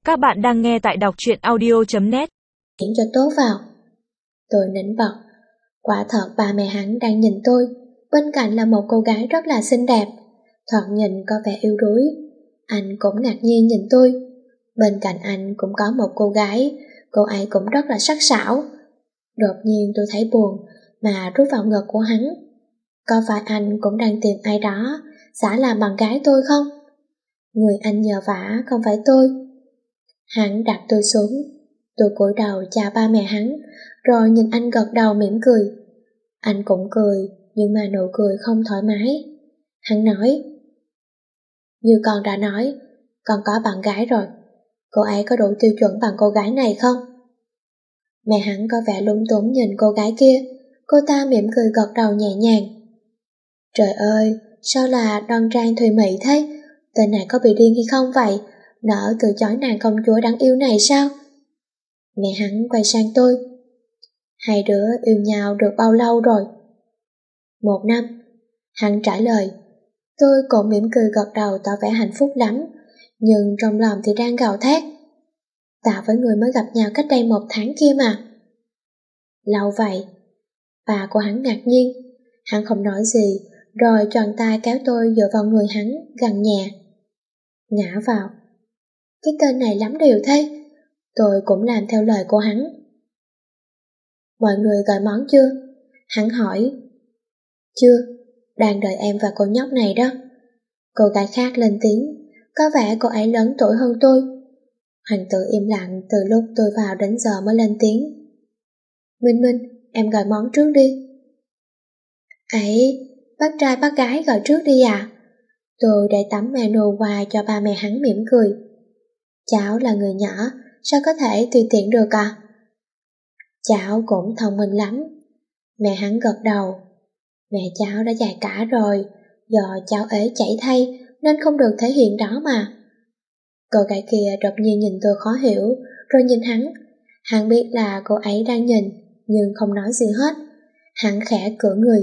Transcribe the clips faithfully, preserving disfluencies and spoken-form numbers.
Các bạn đang nghe tại đọc truyện audio chấm net. Diễn cho tốt vào. Tôi nín bật. Quả thật ba mẹ hắn đang nhìn tôi. Bên cạnh là một cô gái rất là xinh đẹp, thoạt nhìn có vẻ yếu đuối. Anh cũng ngạc nhiên nhìn tôi. Bên cạnh anh cũng có một cô gái, cô ấy cũng rất là sắc sảo. Đột nhiên tôi thấy buồn mà rút vào ngực của hắn. Có phải anh cũng đang tìm ai đó giả làm bạn gái tôi không? Người anh nhờ vả không phải tôi. Hắn đặt tôi xuống. Tôi cúi đầu chào ba mẹ hắn, rồi nhìn anh gật đầu mỉm cười. Anh cũng cười, nhưng mà nụ cười không thoải mái. Hắn nói: Như con đã nói, con có bạn gái rồi. Cô ấy có đủ tiêu chuẩn bằng cô gái này không? Mẹ hắn có vẻ lúng túng nhìn cô gái kia. Cô ta mỉm cười gật đầu nhẹ nhàng. Trời ơi, sao là đoan trang thùy mị thế? Tên này có bị điên hay không vậy? Nỡ từ chối nàng công chúa đáng yêu này sao? Mẹ hắn quay sang tôi. Hai đứa yêu nhau được bao lâu rồi? Một năm. Hắn trả lời. Tôi cũng mỉm cười gật đầu tỏ vẻ hạnh phúc lắm, nhưng trong lòng thì đang gào thét. Ta với người mới gặp nhau cách đây một tháng kia mà. Lâu vậy? Bà của hắn ngạc nhiên. Hắn không nói gì, rồi tròn tay kéo tôi dựa vào người hắn gần nhẹ. Ngã vào. Cái tên này lắm điều thế. Tôi cũng làm theo lời của hắn. Mọi người gọi món chưa? Hắn hỏi. Chưa, đang đợi em và cô nhóc này đó. Cô gái khác lên tiếng. Có vẻ cô ấy lớn tuổi hơn tôi. Hoàng tử im lặng từ lúc tôi vào đến giờ mới lên tiếng. Minh Minh, em gọi món trước đi. Ấy, bác trai bác gái gọi trước đi à? Tôi để tấm menu qua cho ba mẹ hắn mỉm cười. Cháu là người nhỏ, sao có thể tùy tiện được à? Cháu cũng thông minh lắm. Mẹ hắn gật đầu. Mẹ cháu đã già cả rồi, do cháu ế chảy thay nên không được thể hiện đó mà. Cô gái kia đột nhiên nhìn tôi khó hiểu, rồi nhìn hắn. Hắn biết là cô ấy đang nhìn, nhưng không nói gì hết. Hắn khẽ cựa người.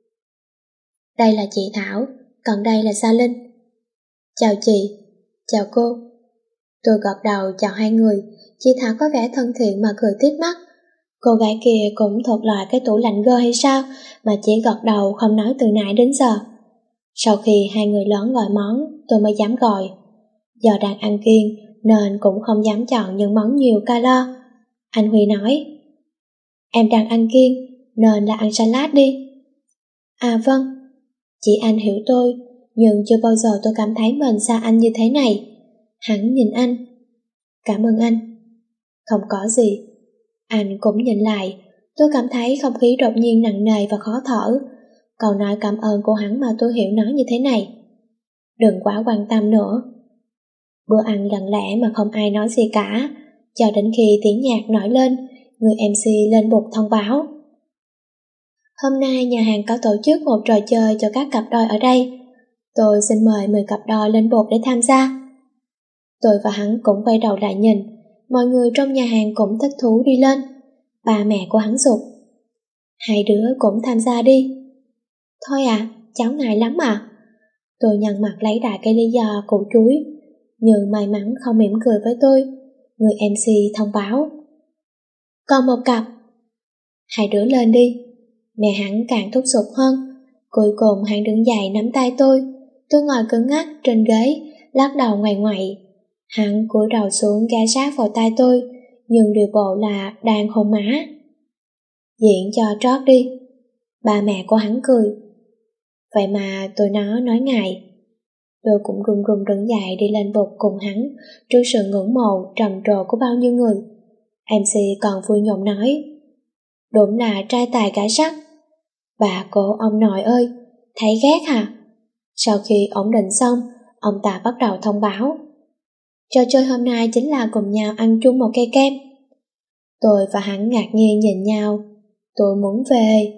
Đây là chị Thảo, còn đây là Sa Linh. Chào chị. Chào cô. Tôi gật đầu chào hai người. Chị Thảo có vẻ thân thiện mà cười tít mắt. Cô gái kia cũng thuộc loại cái tủ lạnh gơ hay sao mà chỉ gật đầu không nói từ nãy đến giờ. Sau khi hai người lớn gọi món, tôi mới dám gọi. Do đang ăn kiêng nên cũng không dám chọn những món nhiều calo. Anh Huy nói. Em đang ăn kiêng nên là ăn salad đi. À vâng. Chị anh hiểu tôi, nhưng chưa bao giờ tôi cảm thấy mình xa anh như thế này. Hắn nhìn anh. Cảm ơn anh. Không có gì. Anh cũng nhìn lại. Tôi cảm thấy không khí đột nhiên nặng nề và khó thở. Câu nói cảm ơn của hắn mà tôi hiểu nó như thế này. Đừng quá quan tâm nữa. Bữa ăn lặng lẽ mà không ai nói gì cả, cho đến khi tiếng nhạc nổi lên, người em xê lên bục thông báo. Hôm nay nhà hàng có tổ chức một trò chơi cho các cặp đôi ở đây. Tôi xin mời mười cặp đôi lên bục để tham gia. Tôi và hắn cũng quay đầu lại nhìn. Mọi người trong nhà hàng cũng thích thú đi lên. Ba mẹ của hắn giục. Hai đứa cũng tham gia đi. Thôi à, cháu ngại lắm à. Tôi nhăn mặt lấy đại cái lý do củ chuối, nhưng may mắn không mỉm cười với tôi. Người em xê thông báo. Còn một cặp. Hai đứa lên đi. Mẹ hắn càng thúc giục hơn. Cuối cùng hắn đứng dậy nắm tay tôi. Tôi ngồi cứng ngắc trên ghế, lắc đầu ngoại ngoại. Hắn cúi đầu xuống ghé sát vào tay tôi, nhưng điều bộ là đang hôn má. Diễn cho trót đi. Ba mẹ của hắn cười. Vậy mà tôi nó nói ngại. Tôi cũng run run đứng dậy đi lên bục cùng hắn trước sự ngưỡng mộ trầm trồ của bao nhiêu người. em xê còn vui nhộn nói. Đúng là trai tài gái sắc. Bà cô ông nội ơi, thấy ghét hả? Sau khi ổn định xong, ông ta bắt đầu thông báo. Trò chơi hôm nay chính là cùng nhau ăn chung một cây kem. Tôi và hắn ngạc nhiên nhìn nhau. Tôi muốn về.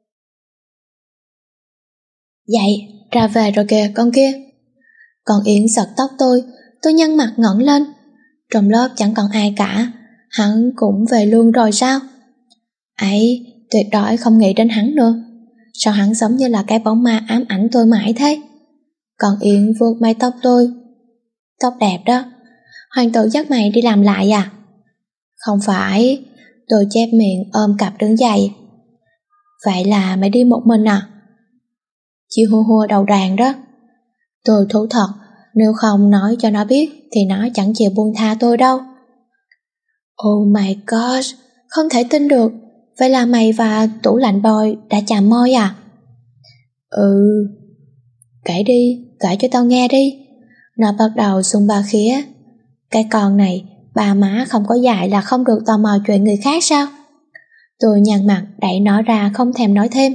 Dậy, ra về rồi kìa con kia. Con Yến giật tóc tôi. Tôi nhăn mặt ngẩng lên. Trong lớp chẳng còn ai cả. Hắn cũng về luôn rồi sao? Ấy, tuyệt đối không nghĩ đến hắn nữa. Sao hắn giống như là cái bóng ma ám ảnh tôi mãi thế? Còn Yến vuốt mái tóc tôi. Tóc đẹp đó. Hoàng tử dắt mày đi làm lại à? Không phải, tôi chép miệng ôm cặp đứng dậy. Vậy là mày đi một mình à? Chị hua hua đầu đàn đó. Tôi thú thật, nếu không nói cho nó biết thì nó chẳng chịu buông tha tôi đâu. Oh my gosh, không thể tin được. Vậy là mày và tủ lạnh boy đã chạm môi à? Ừ. Kể đi, kể cho tao nghe đi. Nó bắt đầu xung ba khía. Cái con này, bà má không có dạy là không được tò mò chuyện người khác sao? Tôi nhăn mặt đẩy nó ra không thèm nói thêm.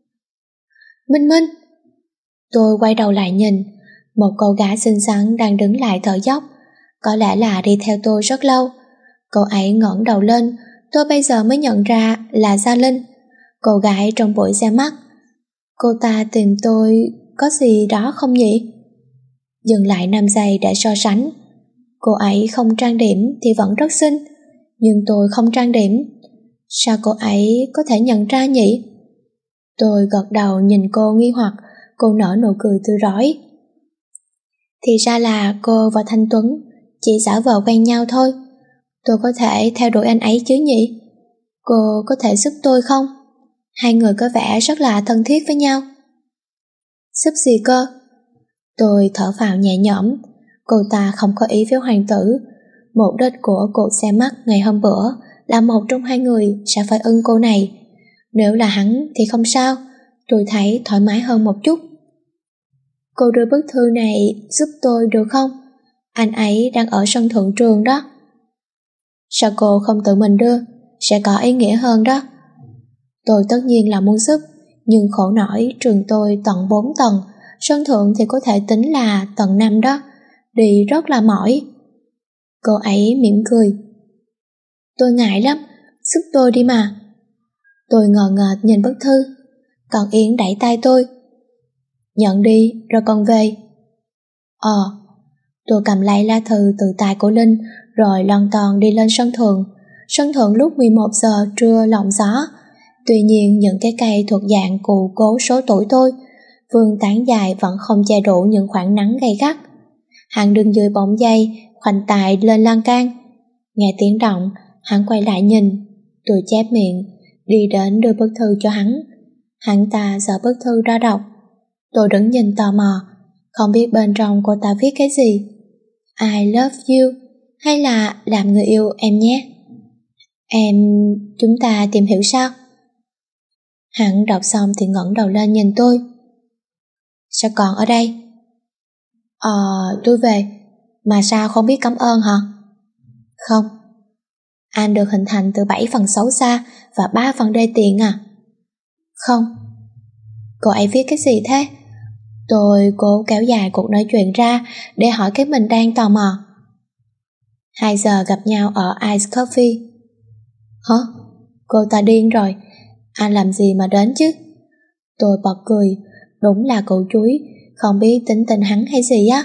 Minh Minh. Tôi quay đầu lại nhìn, một cô gái xinh xắn đang đứng lại thở dốc, có lẽ là đi theo tôi rất lâu. Cô ấy ngẩng đầu lên, tôi bây giờ mới nhận ra là Gia Linh, cô gái trong buổi ra mắt. Cô ta tìm tôi có gì đó không nhỉ? Dừng lại năm giây để so sánh. Cô ấy không trang điểm thì vẫn rất xinh, nhưng tôi không trang điểm. Sao cô ấy có thể nhận ra nhỉ? Tôi gật đầu nhìn cô nghi hoặc, cô nở nụ cười tươi rói. Thì ra là cô và Thanh Tuấn chỉ giả vờ quen nhau thôi. Tôi có thể theo đuổi anh ấy chứ nhỉ? Cô có thể giúp tôi không? Hai người có vẻ rất là thân thiết với nhau. Giúp gì cơ? Tôi thở phào nhẹ nhõm. Cô ta không có ý với hoàng tử. Mục đích của cuộc xem mắt ngày hôm bữa là một trong hai người sẽ phải ưng cô này. Nếu là hắn thì không sao, tôi thấy thoải mái hơn một chút. Cô đưa bức thư này giúp tôi được không? Anh ấy đang ở sân thượng trường đó. Sao cô không tự mình đưa? Sẽ có ý nghĩa hơn đó. Tôi tất nhiên là muốn giúp, nhưng khổ nổi trường tôi tận bốn tầng, sân thượng thì có thể tính là tầng năm đó, đi rất là mỏi. Cô ấy mỉm cười. Tôi ngại lắm, giúp tôi đi mà. Tôi ngờ ngợt nhìn bức thư, còn Yến đẩy tay tôi. Nhận đi rồi còn về. Ờ, tôi cầm lấy lá thư từ tay của Linh rồi lon ton đi lên sân thượng. Sân thượng lúc mười một giờ trưa lộng gió. Tuy nhiên những cái cây thuộc dạng cụ cố số tuổi tôi, vườn tán dài vẫn không che đủ những khoảng nắng gay gắt. Hắn đứng dưới bóng dây, khoanh tay lên lan can. Nghe tiếng động, hắn quay lại nhìn. Tôi chép miệng, đi đến đưa bức thư cho hắn. Hắn ta dở bức thư ra đọc. Tôi đứng nhìn tò mò, không biết bên trong cô ta viết cái gì. I love you, hay là làm người yêu em nhé. Em, chúng ta tìm hiểu sao? Hắn đọc xong thì ngẩng đầu lên nhìn tôi. Sao còn ở đây? Ờ, tôi về. Mà sao không biết cảm ơn hả? Không. Anh được hình thành từ bảy phần xấu xa và ba phần đê tiện à? Không. Cô ấy viết cái gì thế? Tôi cố kéo dài cuộc nói chuyện ra để hỏi cái mình đang tò mò. Hai giờ gặp nhau ở Ice Coffee. Hả? Cô ta điên rồi. Anh làm gì mà đến chứ? Tôi bật cười. Đúng là cậu chuối, không biết tính tình hắn hay gì á.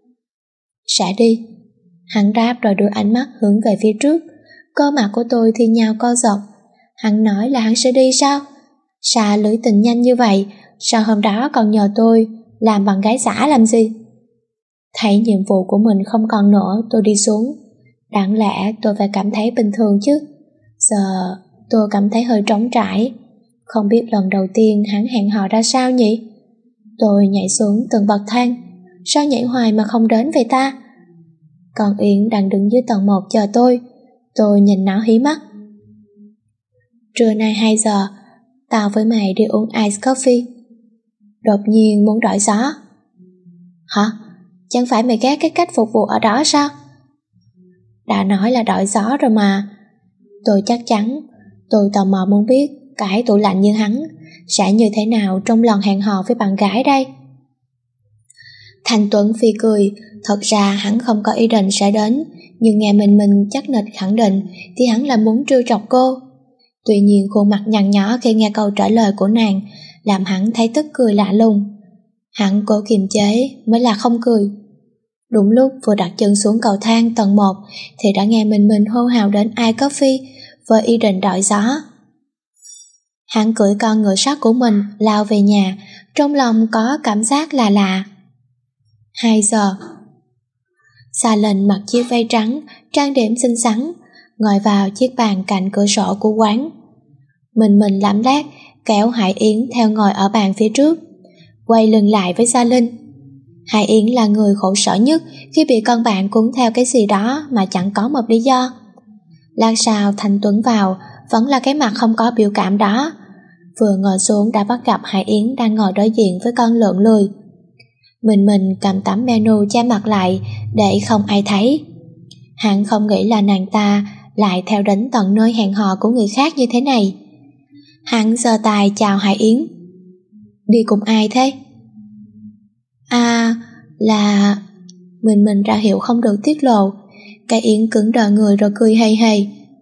Sẽ đi. Hắn đáp rồi đưa ánh mắt hướng về phía trước. Cơ mặt của tôi thì nhào co giật. Hắn nói là hắn sẽ đi sao? Xa lưỡi tình nhanh như vậy, sao hôm đó còn nhờ tôi làm bằng gái giả làm gì? Thấy nhiệm vụ của mình không còn nữa, tôi đi xuống. Đáng lẽ tôi phải cảm thấy bình thường chứ. Giờ tôi cảm thấy hơi trống trải. Không biết lần đầu tiên hắn hẹn hò ra sao nhỉ? Tôi nhảy xuống từng bậc thang. Sao nhảy hoài mà không đến vậy ta? Còn Yến đang đứng dưới tầng một chờ tôi. Tôi nhìn nó hí mắt. Trưa nay hai giờ, tao với mày đi uống ice coffee. Đột nhiên muốn đổi gió. Hả? Chẳng phải mày ghét cái cách phục vụ ở đó sao? Đã nói là đổi gió rồi mà. Tôi chắc chắn. Tôi tò mò muốn biết cái tủ lạnh như hắn sẽ như thế nào trong lần hẹn hò với bạn gái đây. Thanh Tuấn phi cười. Thật ra hắn không có ý định sẽ đến, nhưng nghe mình mình chắc nịch khẳng định thì hắn là muốn trêu chọc cô. Tuy nhiên khuôn mặt nhăn nhó khi nghe câu trả lời của nàng làm hắn thấy tức cười lạ lùng. Hắn cố kiềm chế mới là không cười. Đúng lúc vừa đặt chân xuống cầu thang tầng một thì đã nghe mình mình hô hào đến Ice Coffee với ý định đổi gió. Hắn cưỡi con ngựa sắt của mình lao về nhà, trong lòng có cảm giác là lạ. Hai giờ. Sa Linh mặc chiếc váy trắng, trang điểm xinh xắn, ngồi vào chiếc bàn cạnh cửa sổ của quán. Mình mình lảm lác kéo Hải Yến theo ngồi ở bàn phía trước, quay lưng lại với Sa Linh. Hải Yến là người khổ sở nhất khi bị con bạn cuốn theo cái gì đó mà chẳng có một lý do. Lát sau Thanh Tuấn vào, vẫn là cái mặt không có biểu cảm đó. Vừa ngồi xuống đã bắt gặp Hải Yến đang ngồi đối diện với con lợn lười. Mình mình cầm tấm menu che mặt lại để không ai thấy. Hắn không nghĩ là nàng ta lại theo đến tận nơi hẹn hò của người khác như thế này. Hắn giơ tay chào Hải Yến. Đi cùng ai thế? À, là... Mình mình ra hiệu không được tiết lộ. Cái Yến cứng đờ người rồi cười hề hề.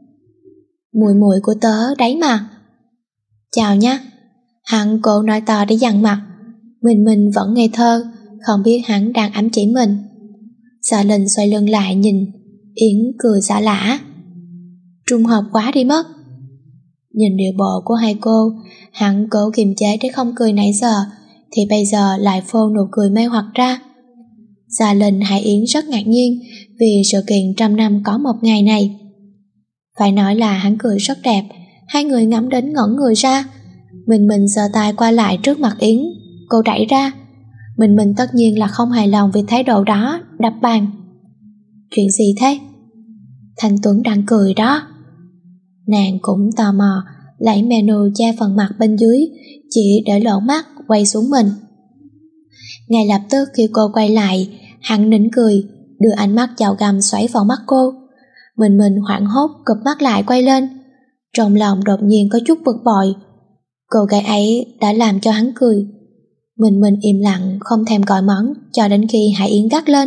Mùi mùi của tớ đấy mà. Chào nhá. Hắn cố nói to để dằn mặt. Mình mình vẫn ngây thơ, không biết hắn đang ám chỉ mình. Sa Linh xoay lưng lại nhìn Yến cười xả lả. Trùng hợp quá đi mất. Nhìn điệu bộ của hai cô, hắn cố kiềm chế để không cười nãy giờ, thì bây giờ lại phô nụ cười mê hoặc ra. Sa Linh Hải Yến rất ngạc nhiên vì sự kiện trăm năm có một ngày này. Phải nói là hắn cười rất đẹp, hai người ngắm đến ngẩn người ra. Mình mình giơ tay qua lại trước mặt Yến, cô đẩy ra. Mình mình tất nhiên là không hài lòng vì thái độ đó, đập bàn. Chuyện gì thế? Thanh Tuấn đang cười đó. Nàng cũng tò mò, lấy menu che phần mặt bên dưới, chỉ để lộ mắt quay xuống mình. Ngay lập tức khi cô quay lại, hắn nín cười, đưa ánh mắt chào gầm xoáy vào mắt cô. Mình mình hoảng hốt cụp mắt lại quay lên. Trong lòng đột nhiên có chút bực bội. Cô gái ấy đã làm cho hắn cười. Mình mình im lặng không thèm gọi món cho đến khi Hải Yến gắt lên.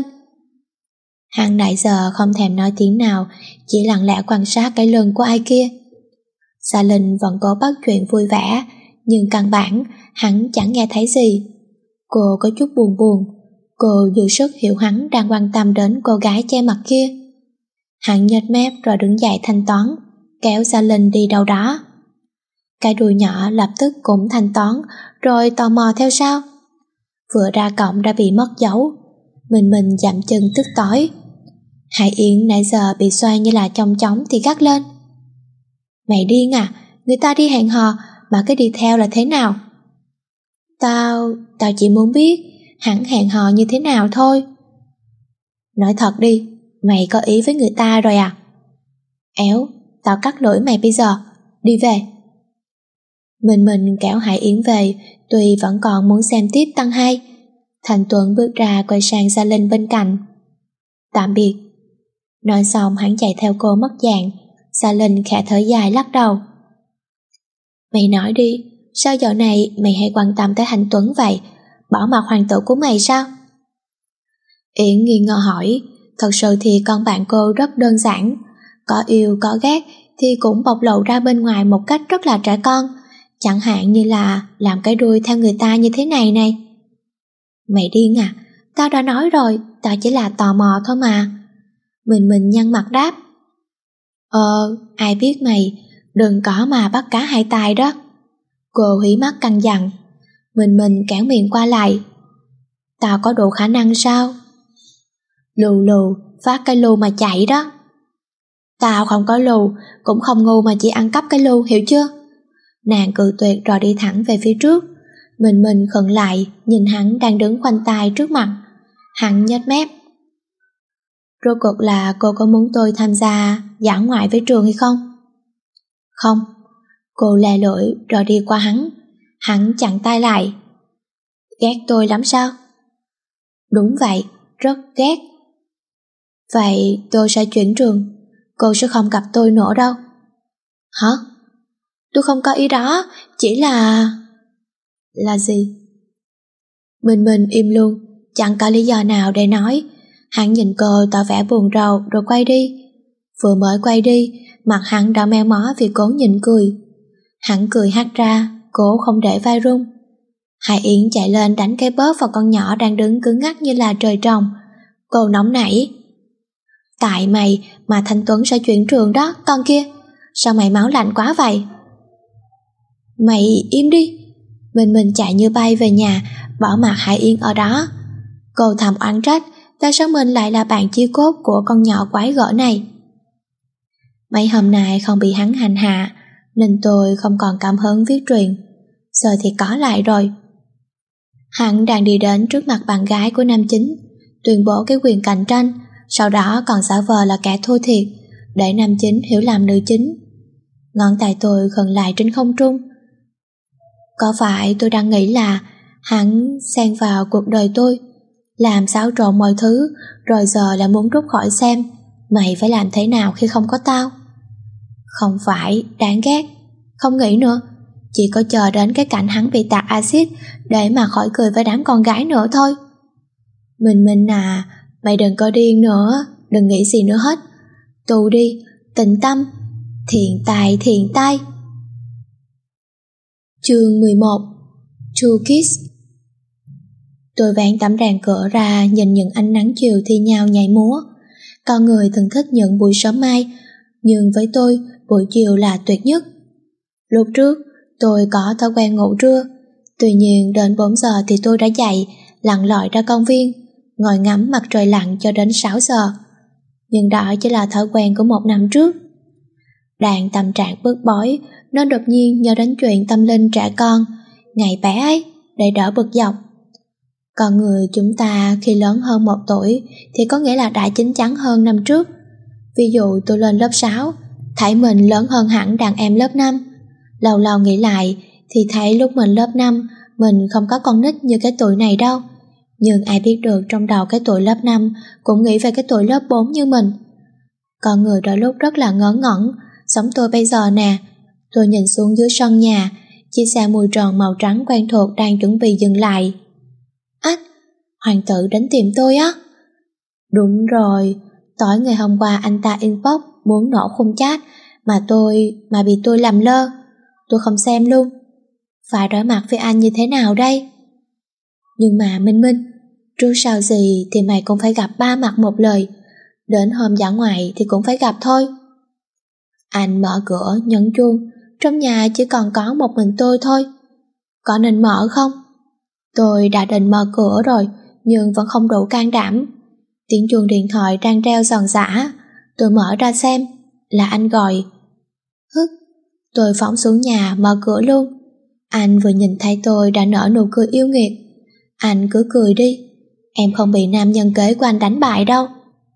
Hắn nãy giờ không thèm nói tiếng nào, chỉ lặng lẽ quan sát cái lưng của ai kia. Sa Linh vẫn cố bắt chuyện vui vẻ, nhưng căn bản hắn chẳng nghe thấy gì. Cô có chút buồn buồn. Cô dư sức hiểu hắn đang quan tâm đến cô gái che mặt kia. Hắn nhếch mép rồi đứng dậy thanh toán, kéo Sa Linh đi đâu đó. Cái đùi nhỏ lập tức cũng thanh toán, rồi tò mò theo sau. Vừa ra cổng đã bị mất dấu. Mình mình dậm chân tức tối. Hải Yến nãy giờ bị xoay như là chong chóng thì gắt lên. Mày điên à? Người ta đi hẹn hò mà cái đi theo là thế nào? Tao, tao chỉ muốn biết hắn hẹn hò như thế nào thôi. Nói thật đi, mày có ý với người ta rồi à? Éo, tao cắt lưỡi mày bây giờ. Đi về. Mình mình kéo Hải Yến về, tuy vẫn còn muốn xem tiếp tăng hai. Thành Tuấn bước ra quay sang Sa Linh bên cạnh. Tạm biệt. Nói xong hắn chạy theo cô mất dạng. Sa Linh khẽ thở dài lắc đầu. Mày nói đi, sao dạo này mày hay quan tâm tới Thành Tuấn vậy? Bỏ mặc hoàng tử của mày sao? Yến nghi ngờ hỏi. Thật sự thì con bạn cô rất đơn giản. Có yêu có ghét thì cũng bộc lộ ra bên ngoài một cách rất là trẻ con. Chẳng hạn như là làm cái đuôi theo người ta như thế này này. Mày điên à? Tao đã nói rồi, tao chỉ là tò mò thôi mà. Mình mình nhăn mặt đáp. Ờ, ai biết mày, đừng có mà bắt cá hai tay đó. Cô hí mắt căng dặn. Mình mình kéo miệng qua lại. Tao có đủ khả năng sao? Lù lù, phát cái lu mà chạy đó. Tao không có lù, cũng không ngu mà chỉ ăn cắp cái lu, hiểu chưa? Nàng cười tuyệt rồi đi thẳng về phía trước. Mình mình khựng lại, nhìn hắn đang đứng khoanh tay trước mặt. Hắn nhếch mép. Rốt cuộc là cô có muốn tôi tham gia dã ngoại với trường hay không? Không. Cô lè lưỡi rồi đi qua hắn. Hắn chặn tay lại. Ghét tôi lắm sao? Đúng vậy, rất ghét. Vậy tôi sẽ chuyển trường. Cô sẽ không gặp tôi nữa đâu. Hả? Tôi không có ý đó, chỉ là... Là gì? Mình mình im luôn, chẳng có lý do nào để nói. Hắn nhìn cô tỏ vẻ buồn rầu rồi quay đi. Vừa mới quay đi, mặt hắn đã meo mó vì cố nhịn cười. Hắn cười hắt ra, cố không để vai rung. Hải Yến chạy lên đánh cái bóp vào con nhỏ đang đứng cứng ngắc như là trời trồng. Cô nóng nảy. Tại mày mà Thanh Tuấn sẽ chuyển trường đó, con kia. Sao mày máu lạnh quá vậy? Mày im đi. Mình mình chạy như bay về nhà, bỏ mặc Hải Yến ở đó. Cô thầm oán trách tại sao mình lại là bạn chia cốt của con nhỏ quái gở này? Mấy hôm nay không bị hắn hành hạ, nên tôi không còn cảm hứng viết truyện. Giờ thì có lại rồi. Hắn đang đi đến trước mặt bạn gái của nam chính, tuyên bố cái quyền cạnh tranh, sau đó còn giả vờ là kẻ thua thiệt, để nam chính hiểu lầm nữ chính. Ngón tay tôi khựng lại trên không trung. Có phải tôi đang nghĩ là hắn xen vào cuộc đời tôi, làm xáo trộn mọi thứ, rồi giờ là muốn rút khỏi xem mày phải làm thế nào khi không có tao? Không phải, đáng ghét. Không nghĩ nữa, chỉ có chờ đến cái cảnh hắn bị tạt axit để mà khỏi cười với đám con gái nữa thôi. Mình mình à, mày đừng có điên nữa, đừng nghĩ gì nữa hết. Tu đi, tĩnh tâm, thiện tài thiện tai. Chương mười một. Two Kiss. Tôi vén tấm rèm cửa ra, nhìn những ánh nắng chiều thi nhau nhảy múa. Con người thường thích những buổi sớm mai, nhưng với tôi, buổi chiều là tuyệt nhất. Lúc trước, tôi có thói quen ngủ trưa. Tuy nhiên đến bốn giờ thì tôi đã dậy, lặn lội ra công viên, ngồi ngắm mặt trời lặn cho đến sáu giờ. Nhưng đó chỉ là thói quen của một năm trước. Đang tâm trạng bức bối, nó đột nhiên nhớ đến chuyện tâm linh trẻ con, ngày bé ấy, để đỡ bực dọc. Con người chúng ta khi lớn hơn một tuổi thì có nghĩa là đã chín chắn hơn năm trước. Ví dụ tôi lên lớp sáu, thấy mình lớn hơn hẳn đàn em lớp năm. Lâu lâu nghĩ lại thì thấy lúc mình lớp năm, mình không có con nít như cái tuổi này đâu. Nhưng ai biết được trong đầu cái tuổi lớp năm cũng nghĩ về cái tuổi lớp bốn như mình. Con người đôi lúc rất là ngớ ngẩn, giống tôi bây giờ nè. Tôi nhìn xuống dưới sân nhà, chiếc xe mui tròn màu trắng quen thuộc đang chuẩn bị dừng lại. Ách, Hoàng tử đến tìm tôi á. Đúng rồi, tối ngày hôm qua anh ta inbox muốn nổ khung chat mà tôi mà bị tôi làm lơ. Tôi không xem luôn. Phải đối mặt với anh như thế nào đây? Nhưng mà Minh Minh, trước sau gì thì mày cũng phải gặp ba mặt một lời. Đến hôm dã ngoại thì cũng phải gặp thôi. Anh mở cửa nhấn chuông. Trong nhà chỉ còn có một mình tôi thôi. Có nên mở không? Tôi đã định mở cửa rồi, nhưng vẫn không đủ can đảm. Tiếng chuông điện thoại đang reo giòn giã. Tôi mở ra xem, là anh gọi. Hức, tôi phóng xuống nhà mở cửa luôn. Anh vừa nhìn thấy tôi đã nở nụ cười yêu nghiệt. Anh cứ cười đi, em không bị nam nhân kế của anh đánh bại đâu.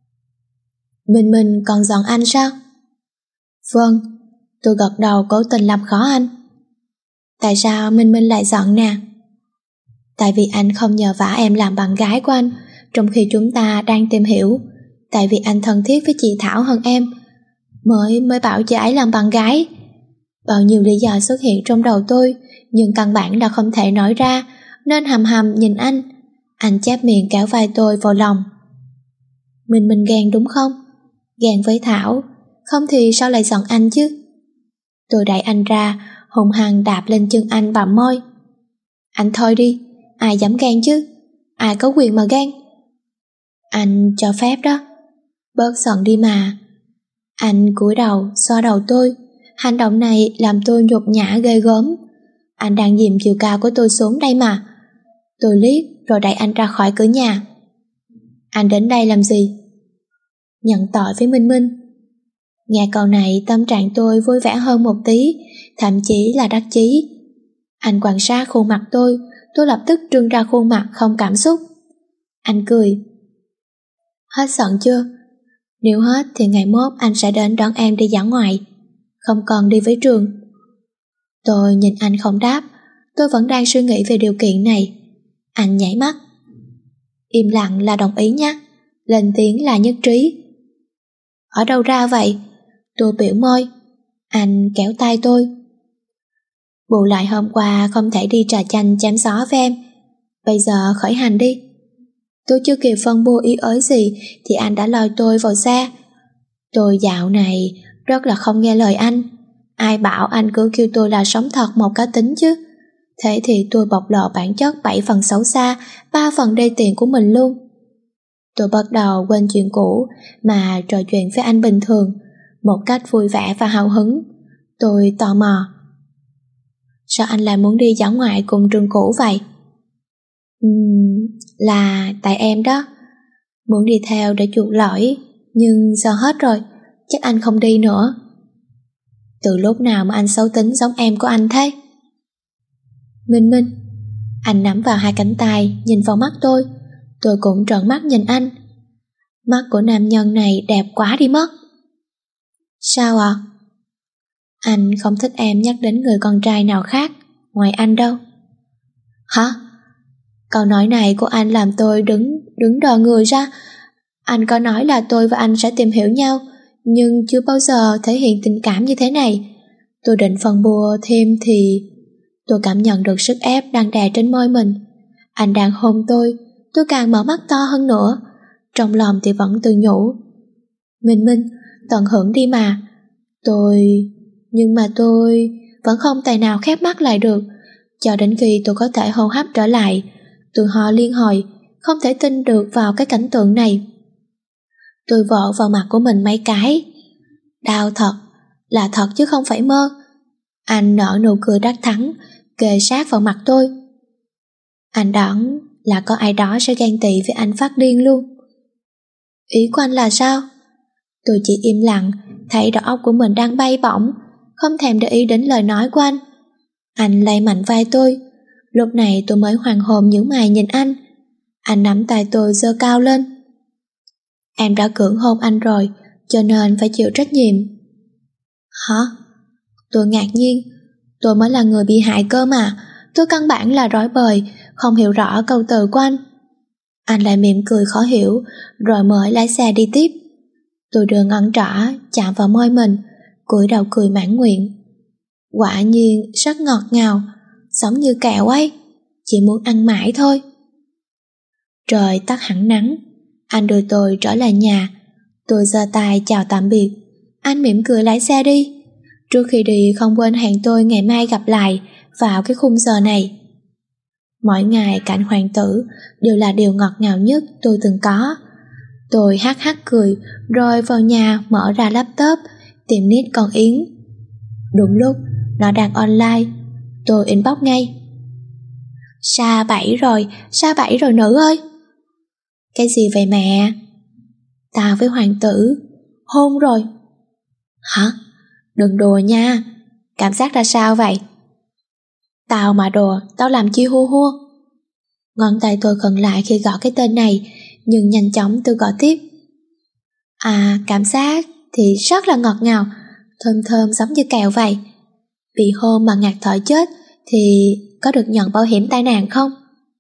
Minh Minh còn giận anh sao? Vâng, tôi gật đầu cố tình làm khó anh. Tại sao Minh Minh lại giận nè? Tại vì anh không nhờ vả em làm bạn gái của anh, trong khi chúng ta đang tìm hiểu. Tại vì anh thân thiết với chị Thảo hơn em, mới mới bảo chị ấy làm bạn gái. Bao nhiêu lý do xuất hiện trong đầu tôi, nhưng căn bản là không thể nói ra, nên hầm hầm nhìn anh. Anh chép miệng kéo vai tôi vào lòng. Mình mình ghen đúng không? Ghen với Thảo, không thì sao lại giận anh chứ? Tôi đẩy anh ra, hùng hăng đạp lên chân anh bặm môi. Anh thôi đi, ai dám ghen chứ? Ai có quyền mà ghen? Anh cho phép đó. Bớt giận đi mà. Anh cúi đầu xoa đầu tôi. Hành động này làm tôi nhục nhã ghê gớm. Anh đang dìm chiều cao của tôi xuống đây mà. Tôi liếc rồi đẩy anh ra khỏi cửa nhà. Anh đến đây làm gì? Nhận tội với Minh Minh. Nghe câu này tâm trạng tôi vui vẻ hơn một tí, thậm chí là đắc chí. Anh quan sát khuôn mặt tôi, tôi lập tức trưng ra khuôn mặt không cảm xúc. Anh cười. Hết giận chưa? Nếu hết thì ngày mốt anh sẽ đến đón em đi dã ngoại, không còn đi với Trường. Tôi nhìn anh không đáp, tôi vẫn đang suy nghĩ về điều kiện này. Anh nháy mắt. Im lặng là đồng ý nhé, lên tiếng là nhất trí. Ở đâu ra vậy? Tôi biểu môi. Anh kéo tay tôi. Bù lại hôm qua không thể đi trà chanh chém gió với em, bây giờ khởi hành đi. Tôi chưa kịp phân bua ý ới gì thì anh đã lôi tôi vào xe. Tôi dạo này rất là không nghe lời anh. Ai bảo anh cứ kêu tôi là sống thật một cá tính chứ? Thế thì tôi bộc lộ bản chất bảy phần xấu xa, ba phần đê tiện của mình luôn. Tôi bắt đầu quên chuyện cũ mà trò chuyện với anh bình thường, một cách vui vẻ và hào hứng. Tôi tò mò. Sao anh lại muốn đi dã ngoại cùng Trường cũ vậy? Uhm, là tại em đó. muốn đi theo để chuộc lỗi, nhưng giờ hết rồi, chắc anh không đi nữa. Từ lúc nào mà anh xấu tính giống em của anh thế? Minh Minh. Anh nắm vào hai cánh tay, nhìn vào mắt tôi. Tôi cũng trợn mắt nhìn anh. Mắt của nam nhân này đẹp quá đi mất. Sao ạ? À? Anh không thích em nhắc đến người con trai nào khác ngoài anh đâu. Hả? Câu nói này của anh làm tôi đứng đứng đờ người ra. Anh có nói là tôi và anh sẽ tìm hiểu nhau, nhưng chưa bao giờ thể hiện tình cảm như thế này. Tôi định phần bùa thêm thì tôi cảm nhận được sức ép đang đè trên môi mình. Anh đang hôn tôi, tôi càng mở mắt to hơn nữa. Trong lòng thì vẫn tự nhủ, Minh Minh, tận hưởng đi mà. Tôi... Nhưng mà tôi vẫn không tài nào khép mắt lại được. Cho đến khi tôi có thể hô hấp trở lại, tôi ho liên hồi, không thể tin được vào cái cảnh tượng này. Tôi vỗ vào mặt của mình mấy cái. Đau thật, là thật chứ không phải mơ. Anh nở nụ cười đắc thắng, kề sát vào mặt tôi. Anh đoán là có ai đó sẽ ghen tị với anh phát điên luôn. Ý của anh là sao? Tôi chỉ im lặng, thấy đầu óc của mình đang bay bổng, không thèm để ý đến lời nói của anh. Anh lay mạnh vai tôi. Lúc này tôi mới hoàn hồn nhướng mày nhìn anh. Anh nắm tay tôi giơ cao lên. Em đã cưỡng hôn anh rồi, cho nên phải chịu trách nhiệm. Hả? Tôi ngạc nhiên. Tôi mới là người bị hại cơ mà. Tôi căn bản là rối bời, không hiểu rõ câu từ của anh. Anh lại mỉm cười khó hiểu, rồi mới lái xe đi tiếp. Tôi đưa ngón trỏ chạm vào môi mình, cúi đầu cười mãn nguyện. Quả nhiên rất ngọt ngào, giống như kẹo ấy, chỉ muốn ăn mãi thôi. Trời tắt hẳn nắng, anh đưa tôi trở lại nhà. Tôi giơ tay chào tạm biệt. Anh mỉm cười lái xe đi. Trước khi đi không quên hẹn tôi ngày mai gặp lại vào cái khung giờ này. Mỗi ngày cạnh hoàng tử đều là điều ngọt ngào nhất tôi từng có. Tôi hắc hắc cười rồi vào nhà mở ra laptop tìm nick con Yến. Đúng lúc nó đang online, tôi inbox ngay. Sa bảy rồi, sa bảy rồi nữ ơi. Cái gì vậy mẹ? Tao với hoàng tử hôn rồi. Hả? Đừng đùa nha. Cảm giác ra sao vậy? Tao mà đùa, tao làm chi hua hua. Ngón tay tôi khựng lại khi gõ cái tên này, nhưng nhanh chóng tôi gõ tiếp. À, cảm giác thì rất là ngọt ngào, thơm thơm giống như kẹo vậy. Bị hôn mà ngạt thở chết thì có được nhận bảo hiểm tai nạn không?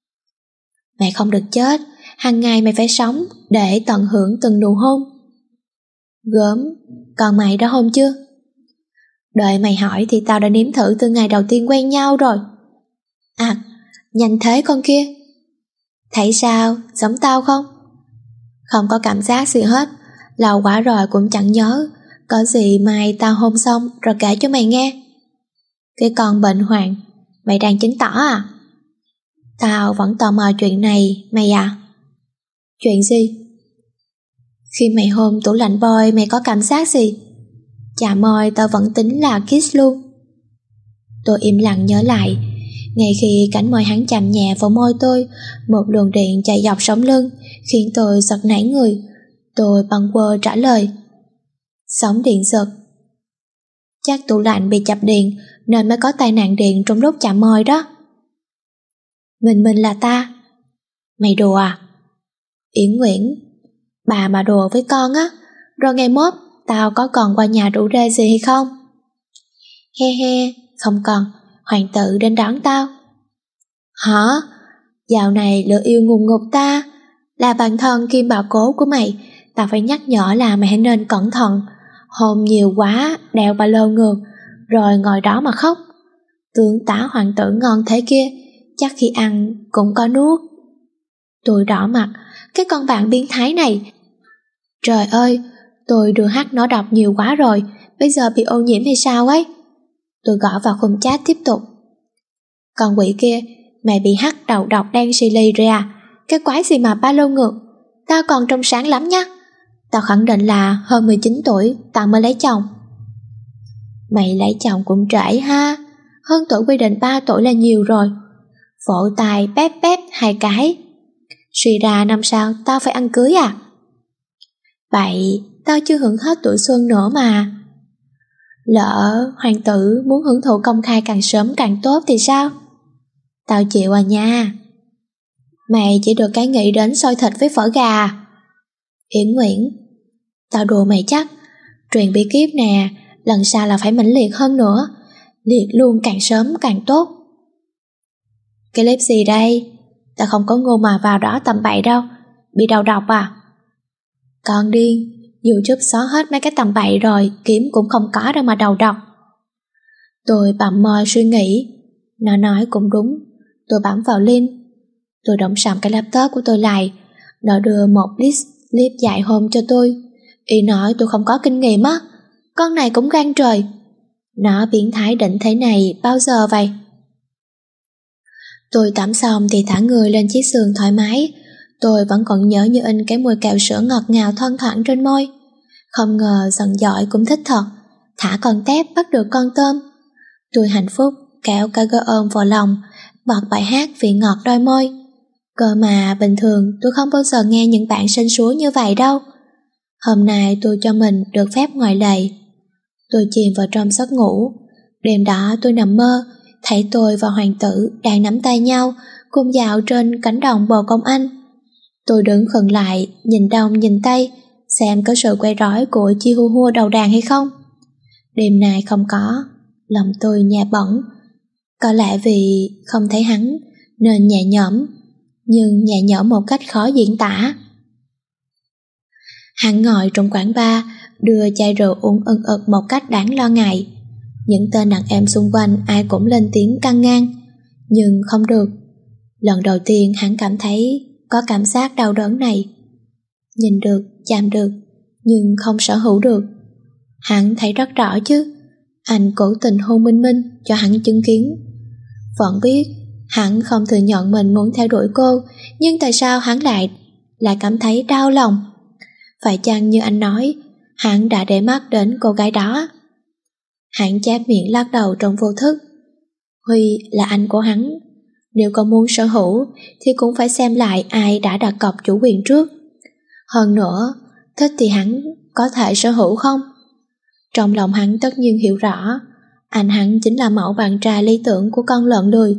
Mày không được chết, hàng ngày mày phải sống để tận hưởng từng nụ hôn. Gớm, còn mày đã hôn chưa? Đợi mày hỏi thì tao đã nếm thử từ ngày đầu tiên quen nhau rồi. À, nhanh thế con kia. Thấy sao, giống tao không? Không có cảm giác gì hết, lâu quá rồi cũng chẳng nhớ. Có gì mai tao hôn xong rồi kể cho mày nghe. Cái con bệnh hoạn, mày đang chứng tỏ à? Tao vẫn tò mò chuyện này, mày à? Chuyện gì? Khi mày hôn tủ lạnh boy mày có cảm giác gì? Chà môi tao vẫn tính là kiss luôn. Tôi im lặng nhớ lại. Ngay khi cánh môi hắn chạm nhẹ vào môi tôi, một luồng điện chạy dọc sống lưng, khiến tôi giật nảy người. Tôi bâng quơ trả lời. Sóng điện giật. Chắc tủ lạnh bị chập điện nên mới có tai nạn điện trong lúc chạm môi đó. Mình mình là ta. Mày đùa à? Yến Nguyễn, bà mà đùa với con á, rồi ngày mốt tao có còn qua nhà rủ rê gì hay không? He he, không còn, hoàng tử đến đón tao. Hả? Dạo này lửa yêu ngùn ngụt ta, là bạn thân kim bảo cố của mày, tao phải nhắc nhở là mày hãy nên cẩn thận. Hôn nhiều quá, đeo ba lô ngược, rồi ngồi đó mà khóc. Tướng tá hoàng tử ngon thế kia, chắc khi ăn cũng có nuốt. Tôi đỏ mặt, cái con bạn biến thái này. Trời ơi, tôi đưa hát nó đọc nhiều quá rồi, bây giờ bị ô nhiễm hay sao ấy? Tôi gõ vào khung chat tiếp tục. Con quỷ kia, mày bị hắt đầu độc đen xì lì rồi à? Cái quái gì mà ba lô ngược? Tao còn trong sáng lắm nhá. Tao khẳng định là hơn mười chín tuổi tao mới lấy chồng. Mày lấy chồng cũng trễ ha. Hơn tuổi quy định ba tuổi là nhiều rồi. Vỗ tài bép bép hai cái. Suy ra năm sau tao phải ăn cưới à? Vậy tao chưa hưởng hết tuổi xuân nữa mà. Lỡ hoàng tử muốn hưởng thụ công khai càng sớm càng tốt thì sao? Tao chịu à nha. Mày chỉ được cái nghĩ đến xôi thịt với phở gà. Yến Nguyễn, tao đùa mày chắc. Truyền bí kíp nè, lần sau là phải mãnh liệt hơn nữa. Liệt luôn càng sớm càng tốt. Cái clip gì đây? Tao không có ngu mà vào đó tầm bậy đâu. Bị đầu độc à? Con điên, YouTube xóa hết mấy cái tầm bậy rồi, kiếm cũng không có đâu mà đầu độc. Tôi bặm môi suy nghĩ. Nó nói cũng đúng. Tôi bấm vào link. Tôi đóng sầm cái laptop của tôi lại. Nó đưa một list clip dài hôm cho tôi. Y nói tôi không có kinh nghiệm á. Con này cũng gan trời. Nó biến thái định thế này bao giờ vậy? Tôi tắm xong thì thả người lên chiếc giường thoải mái. Tôi vẫn còn nhớ như in cái mùi kẹo sữa ngọt ngào thoang thoảng trên môi. Không ngờ giận dỗi cũng thích thật. Thả con tép bắt được con tôm. Tôi hạnh phúc kéo cả gơ ôm vào lòng, bật bài hát vị ngọt đôi môi. Cơ mà bình thường tôi không bao giờ nghe những bạn sến súa như vậy đâu. Hôm nay tôi cho mình được phép ngoại lệ. Tôi chìm vào trong giấc ngủ. Đêm đó tôi nằm mơ, thấy tôi và hoàng tử đang nắm tay nhau, cùng dạo trên cánh đồng bồ công anh. Tôi đứng khựng lại, nhìn đông nhìn tây, xem có sự quay rối của Chihuahua đầu đàn hay không. Đêm nay không có, lòng tôi nhẹ bẫng. Có lẽ vì không thấy hắn nên nhẹ nhõm, nhưng nhẹ nhõm một cách khó diễn tả. Hắn ngồi trong quán bar, đưa chai rượu uống ưng ực một cách đáng lo ngại. Những tên đàn em xung quanh ai cũng lên tiếng căng ngang, nhưng không được. Lần đầu tiên hắn cảm thấy có cảm giác đau đớn này. Nhìn được, chạm được, nhưng không sở hữu được. Hắn thấy rất rõ chứ. Anh cố tình hôn Minh Minh cho hắn chứng kiến. Vẫn biết hắn không thừa nhận mình muốn theo đuổi cô, nhưng tại sao hắn lại lại cảm thấy đau lòng? Phải chăng như anh nói, hắn đã để mắt đến cô gái đó? Hắn chép miệng lắc đầu trong vô thức. Huy là anh của hắn. Nếu có muốn sở hữu thì cũng phải xem lại ai đã đặt cọc chủ quyền trước. Hơn nữa, thích thì hắn có thể sở hữu không? Trong lòng hắn tất nhiên hiểu rõ, anh hắn chính là mẫu bạn trai lý tưởng của con lợn lười.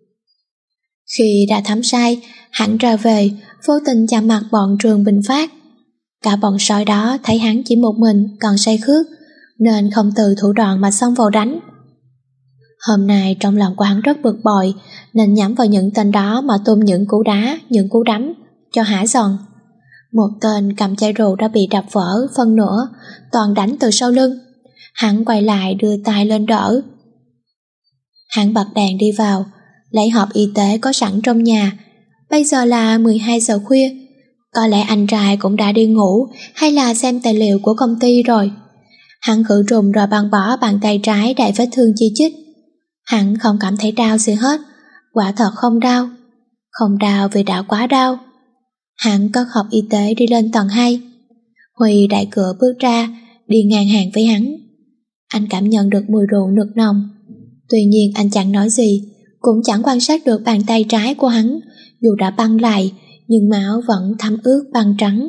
Khi đã thắm say, hắn ra về, vô tình chạm mặt bọn Trường Bình Phát. Cả bọn sói đó thấy hắn chỉ một mình còn say khướt, nên không từ thủ đoạn mà xông vào đánh. Hôm nay trong lòng của hắn rất bực bội, nên nhắm vào những tên đó mà tung những cú đá, những cú đấm cho hả giận. Một tên cầm chai rượu đã bị đập vỡ phân nửa, toàn đánh từ sau lưng. Hắn quay lại đưa tay lên đỡ. Hắn bật đèn đi vào, lấy hộp y tế có sẵn trong nhà. Bây giờ là mười hai giờ khuya, có lẽ anh trai cũng đã đi ngủ hay là xem tài liệu của công ty rồi. Hắn khử trùng rồi băng bó bàn tay trái đầy vết thương chi chít. Hắn không cảm thấy đau gì hết, quả thật không đau. Không đau vì đã quá đau. Hắn cất hộp y tế đi lên tầng hai. Huy đẩy cửa bước ra, đi ngang hàng với hắn. Anh cảm nhận được mùi rượu nực nồng. Tuy nhiên anh chẳng nói gì, cũng chẳng quan sát được bàn tay trái của hắn. Dù đã băng lại, nhưng máu vẫn thấm ướt băng trắng.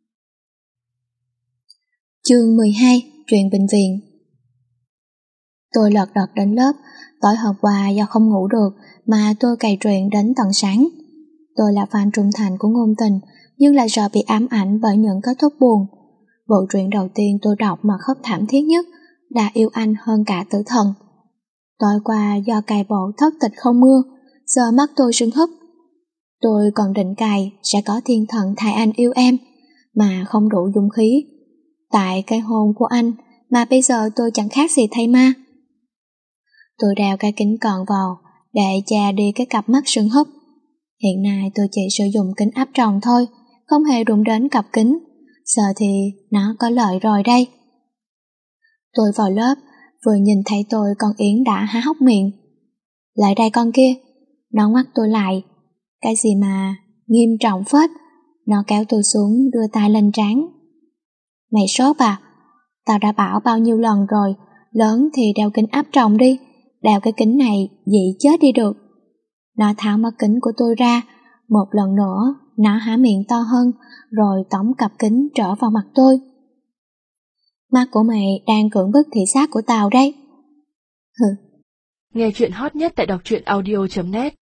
Chương mười hai. Chuyện bệnh viện. Tôi lật đật đến lớp. Tối hôm qua do không ngủ được mà tôi cày truyện đến tận sáng. Tôi là fan trung thành của ngôn tình, nhưng lại sợ bị ám ảnh bởi những kết thúc buồn. Bộ truyện đầu tiên tôi đọc mà khóc thảm thiết nhất là Yêu Anh Hơn Cả Tử Thần. Tối qua do cày bộ thất tịch không mưa, giờ mắt tôi sưng húp. Tôi còn định cày sẽ có thiên thần Thầy Anh Yêu Em, mà không đủ dũng khí. Tại cái hôn của anh mà bây giờ tôi chẳng khác gì thây ma. Tôi đeo cái kính cận vào để che đi cái cặp mắt sưng húp. Hiện nay tôi chỉ sử dụng kính áp tròng thôi, không hề đụng đến cặp kính. Giờ thì nó có lợi rồi đây. Tôi vào lớp, vừa nhìn thấy tôi con Yến đã há hốc miệng. Lại đây con kia. Nó ngoắt tôi lại. Cái gì mà nghiêm trọng phết. Nó kéo tôi xuống, đưa tay lên trán. Mày sốt à? Tao đã bảo bao nhiêu lần rồi, lớn thì đeo kính áp tròng đi, đeo cái kính này dị chết đi được. Nó tháo mắt kính của tôi ra, một lần nữa Nó há miệng to hơn, rồi tống cặp kính trở vào mặt tôi. Mắt của mày đang cưỡng bức thị giác của tao đấy. Hừ. Nghe chuyện hot nhất tại đọc truyện audio chấm net